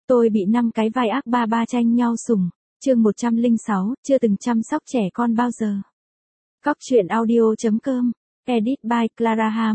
Tôi bị 5 cái vai ác ba ba tranh nhau sủng. Chương 106, chưa từng chăm sóc trẻ con bao giờ. Cóc truyện audio.com. Edit by Clara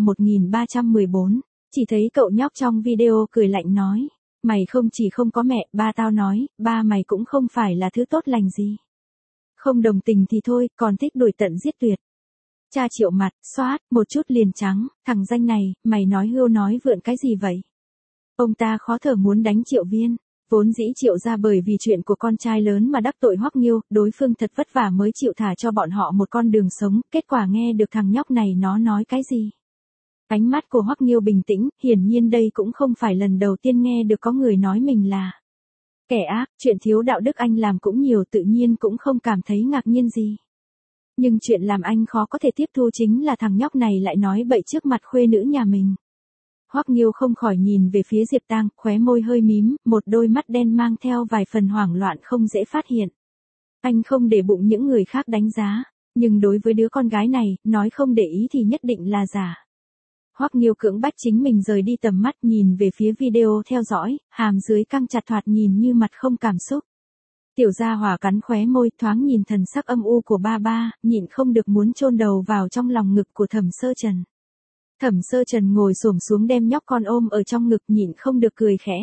1314. Chỉ thấy cậu nhóc trong video cười lạnh nói. Mày không chỉ không có mẹ, ba tao nói, ba mày cũng không phải là thứ tốt lành gì. Không đồng tình thì thôi, còn thích đuổi tận giết tuyệt. Cha Triệu mặt, xoát, một chút liền trắng, thằng danh này, mày nói hưu nói vượn cái gì vậy? Ông ta khó thở muốn đánh Triệu Viên. Vốn dĩ Triệu ra bởi vì chuyện của con trai lớn mà đắc tội Hoắc Nghiêu, đối phương thật vất vả mới chịu thả cho bọn họ một con đường sống, kết quả nghe được thằng nhóc này nó nói cái gì. Ánh mắt của Hoắc Nghiêu bình tĩnh, hiển nhiên đây cũng không phải lần đầu tiên nghe được có người nói mình là kẻ ác, chuyện thiếu đạo đức anh làm cũng nhiều tự nhiên cũng không cảm thấy ngạc nhiên gì. Nhưng chuyện làm anh khó có thể tiếp thu chính là thằng nhóc này lại nói bậy trước mặt khuê nữ nhà mình. Hoắc Nghiêu không khỏi nhìn về phía Diệp Tang, khóe môi hơi mím, một đôi mắt đen mang theo vài phần hoảng loạn không dễ phát hiện. Anh không để bụng những người khác đánh giá, nhưng đối với đứa con gái này, nói không để ý thì nhất định là giả. Hoắc Nghiêu cưỡng bách chính mình rời đi tầm mắt nhìn về phía video theo dõi, hàm dưới căng chặt thoạt nhìn như mặt không cảm xúc. Tiểu Gia Hỏa cắn khóe môi thoáng nhìn thần sắc âm u của ba ba, nhịn không được muốn chôn đầu vào trong lòng ngực của Thẩm Sơ Trần. Thẩm Sơ Trần ngồi xổm xuống đem nhóc con ôm ở trong ngực nhịn không được cười khẽ.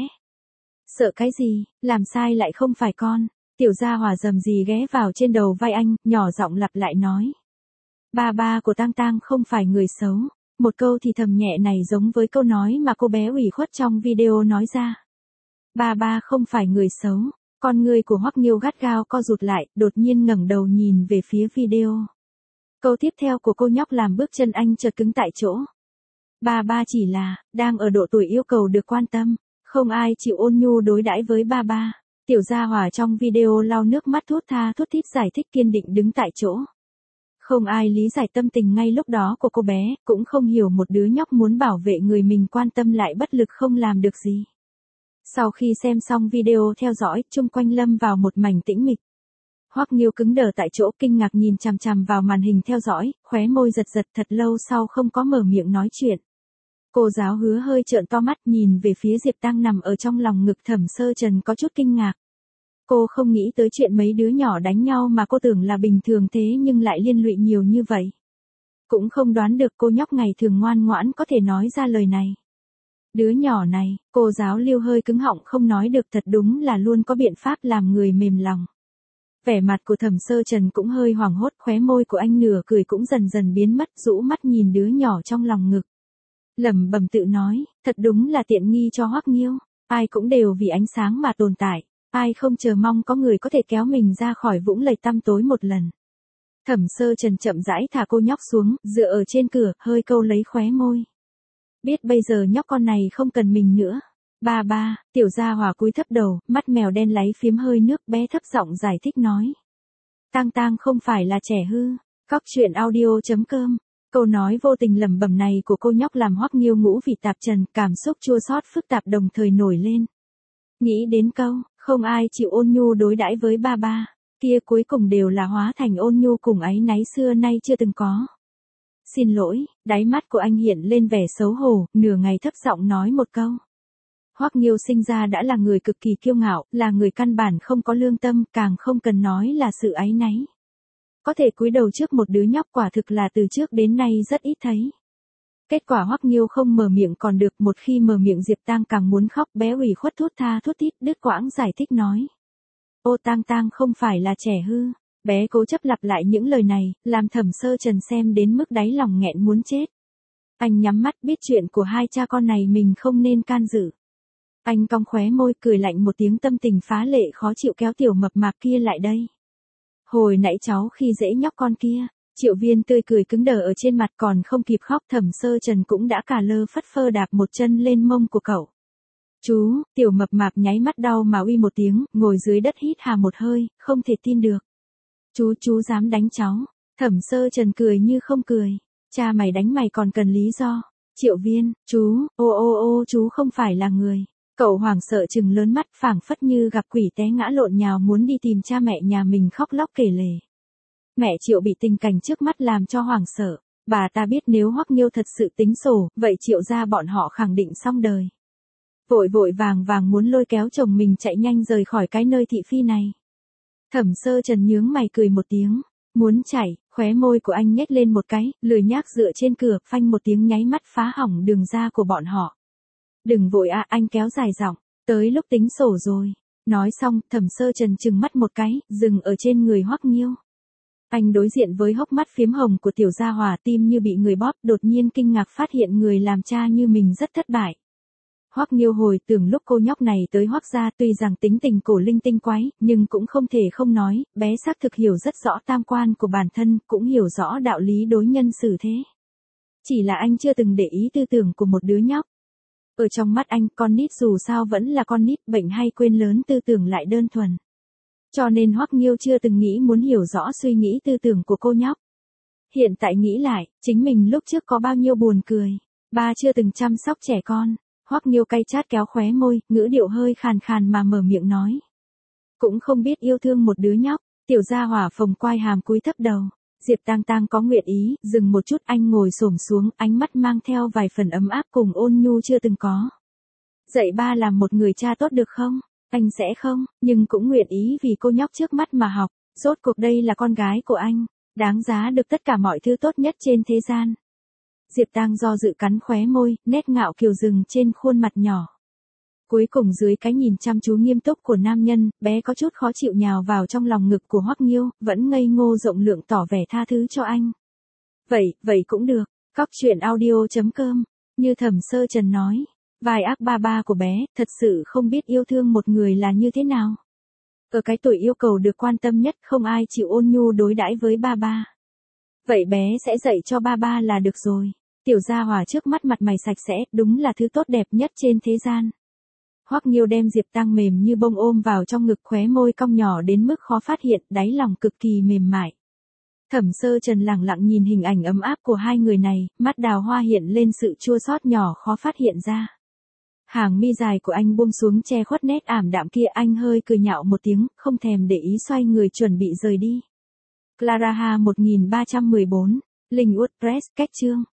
Sợ cái gì, làm sai lại không phải con. Tiểu Gia Hỏa rầm rì ghé vào trên đầu vai anh, nhỏ giọng lặp lại nói. Ba ba của Tang Tang không phải người xấu. Một câu thì thầm nhẹ này giống với câu nói mà cô bé ủy khuất trong video nói ra. Ba ba không phải người xấu. Con người của Hoắc Nghiêu gắt gao co rụt lại, đột nhiên ngẩng đầu nhìn về phía video. Câu tiếp theo của cô nhóc làm bước chân anh chợt cứng tại chỗ. Ba ba chỉ là, đang ở độ tuổi yêu cầu được quan tâm, không ai chịu ôn nhu đối đãi với ba ba. Tiểu Gia Hỏa trong video lau nước mắt thút tha thút thít giải thích kiên định đứng tại chỗ. Không ai lý giải tâm tình ngay lúc đó của cô bé, cũng không hiểu một đứa nhóc muốn bảo vệ người mình quan tâm lại bất lực không làm được gì. Sau khi xem xong video theo dõi, chung quanh lâm vào một mảnh tĩnh mịch. Hoắc Nghiêu cứng đờ tại chỗ kinh ngạc nhìn chằm chằm vào màn hình theo dõi, khóe môi giật giật thật lâu sau không có mở miệng nói chuyện. Cô giáo Hứa hơi trợn to mắt nhìn về phía Diệp Tang nằm ở trong lòng ngực Thẩm Sơ Trần có chút kinh ngạc. Cô không nghĩ tới chuyện mấy đứa nhỏ đánh nhau mà cô tưởng là bình thường thế nhưng lại liên lụy nhiều như vậy. Cũng không đoán được cô nhóc ngày thường ngoan ngoãn có thể nói ra lời này. Đứa nhỏ này, cô giáo Lưu hơi cứng họng không nói được thật đúng là luôn có biện pháp làm người mềm lòng. Vẻ mặt của Thẩm Sơ Trần cũng hơi hoảng hốt, khóe môi của anh nửa cười cũng dần dần biến mất, rũ mắt nhìn đứa nhỏ trong lòng ngực. Lẩm bẩm tự nói, thật đúng là tiện nghi cho Hoắc Nghiêu, ai cũng đều vì ánh sáng mà tồn tại, ai không chờ mong có người có thể kéo mình ra khỏi vũng lầy tăm tối một lần. Thẩm Sơ Trần chậm rãi thả cô nhóc xuống, dựa ở trên cửa, hơi câu lấy khóe môi. Biết bây giờ nhóc con này không cần mình nữa. Ba ba, Tiểu Gia Hỏa cúi thấp đầu, mắt mèo đen láy phiếm hơi nước, bé thấp giọng giải thích nói. Tang Tang không phải là trẻ hư. Cóc truyện audio.com. Câu nói vô tình lẩm bẩm này của cô nhóc làm Hoắc Nghiêu ngũ vị tạp trần, cảm xúc chua xót phức tạp đồng thời nổi lên. Nghĩ đến câu, không ai chịu ôn nhu đối đãi với ba ba, kia cuối cùng đều là hóa thành ôn nhu cùng áy náy xưa nay chưa từng có. Xin lỗi, đáy mắt của anh hiện lên vẻ xấu hổ, nửa ngày thấp giọng nói một câu. Hoắc Nghiêu sinh ra đã là người cực kỳ kiêu ngạo, là người căn bản không có lương tâm, càng không cần nói là sự áy náy. Có thể cúi đầu trước một đứa nhóc quả thực là từ trước đến nay rất ít thấy. Kết quả Hoắc Nghiêu không mở miệng còn được, một khi mở miệng Diệp Tang càng muốn khóc, bé ủy khuất thút tha thút thít đứt quãng giải thích nói. Ô Tang Tang không phải là trẻ hư. Bé cố chấp lặp lại những lời này, làm Thẩm Sơ Trần xem đến mức đáy lòng nghẹn muốn chết. Anh nhắm mắt biết chuyện của hai cha con này mình không nên can dự. Anh cong khóe môi cười lạnh một tiếng, tâm tình phá lệ khó chịu kéo tiểu mập mạp kia lại đây. Hồi nãy cháu khi dễ nhóc con kia, Triệu Viên tươi cười cứng đờ ở trên mặt còn không kịp khóc, Thẩm Sơ Trần cũng đã cả lơ phất phơ đạp một chân lên mông của cậu. Chú, tiểu mập mạp nháy mắt đau mà uy một tiếng, ngồi dưới đất hít hà một hơi, không thể tin được. Chú dám đánh cháu. Thẩm Sơ Trần cười như không cười. Cha mày đánh mày còn cần lý do. Triệu Viên, chú, ô chú không phải là người. Cậu hoảng sợ trừng lớn mắt, phảng phất như gặp quỷ té ngã lộn nhào muốn đi tìm cha mẹ nhà mình khóc lóc kể lể. Mẹ Triệu bị tình cảnh trước mắt làm cho hoảng sợ. Bà ta biết nếu Hoắc Nghiêu thật sự tính sổ, vậy Triệu gia bọn họ khẳng định xong đời. vội vội vàng vàng muốn lôi kéo chồng mình chạy nhanh rời khỏi cái nơi thị phi này. Thẩm Sơ Trần nhướng mày cười một tiếng, muốn chạy, khóe môi của anh nhếch lên một cái, lười nhác dựa trên cửa, phanh một tiếng nháy mắt phá hỏng đường ra của bọn họ. Đừng vội à, anh kéo dài giọng, tới lúc tính sổ rồi. Nói xong, Thẩm Sơ Trần trừng mắt một cái, dừng ở trên người Hoắc Nghiêu. Anh đối diện với hốc mắt phiếm hồng của tiểu gia hỏa, tim như bị người bóp, đột nhiên kinh ngạc phát hiện người làm cha như mình rất thất bại. Hoắc Nghiêu hồi tưởng lúc cô nhóc này tới Hoắc gia, tuy rằng tính tình cổ linh tinh quái, nhưng cũng không thể không nói, bé xác thực hiểu rất rõ tam quan của bản thân, cũng hiểu rõ đạo lý đối nhân xử thế. Chỉ là anh chưa từng để ý tư tưởng của một đứa nhóc. Ở trong mắt anh, con nít dù sao vẫn là con nít, bệnh hay quên lớn, tư tưởng lại đơn thuần. Cho nên Hoắc Nghiêu chưa từng nghĩ muốn hiểu rõ suy nghĩ tư tưởng của cô nhóc. Hiện tại nghĩ lại, chính mình lúc trước có bao nhiêu buồn cười. Ba chưa từng chăm sóc trẻ con. Hoắc Nghiêu cay chát kéo khóe môi, ngữ điệu hơi khàn khàn mà mở miệng nói. Cũng không biết yêu thương một đứa nhóc. Tiểu gia hỏa phồng quai hàm cúi thấp đầu. Diệp Tang Tang có nguyện ý, dừng một chút, anh ngồi xổm xuống, ánh mắt mang theo vài phần ấm áp cùng ôn nhu chưa từng có. Dạy ba làm một người cha tốt được không? Anh sẽ không, nhưng cũng nguyện ý vì cô nhóc trước mắt mà học. Rốt cuộc đây là con gái của anh, đáng giá được tất cả mọi thứ tốt nhất trên thế gian. Diệp Tang do dự cắn khóe môi, nét ngạo kiều dừng trên khuôn mặt nhỏ. Cuối cùng dưới cái nhìn chăm chú nghiêm túc của nam nhân, bé có chút khó chịu nhào vào trong lòng ngực của Hoắc Nghiêu, vẫn ngây ngô rộng lượng tỏ vẻ tha thứ cho anh. Vậy cũng được. Cóc truyện audio.com. Như Thẩm Sơ Trần nói, vai ác ba ba của bé, thật sự không biết yêu thương một người là như thế nào. Ở cái tuổi yêu cầu được quan tâm nhất, không ai chịu ôn nhu đối đãi với ba ba. Vậy bé sẽ dạy cho ba ba là được rồi. Tiểu gia hỏa trước mắt mặt mày sạch sẽ, đúng là thứ tốt đẹp nhất trên thế gian. Hoắc Nghiêu đem Diệp Tang mềm như bông ôm vào trong ngực, khóe môi cong nhỏ đến mức khó phát hiện, đáy lòng cực kỳ mềm mại. Thẩm Sơ Trần lặng lặng nhìn hình ảnh ấm áp của hai người này, mắt đào hoa hiện lên sự chua xót nhỏ khó phát hiện ra. Hàng mi dài của anh buông xuống che khuất nét ảm đạm kia, anh hơi cười nhạo một tiếng, không thèm để ý xoay người chuẩn bị rời đi. Clara Ha 1314, Linh WordPress, cách chương.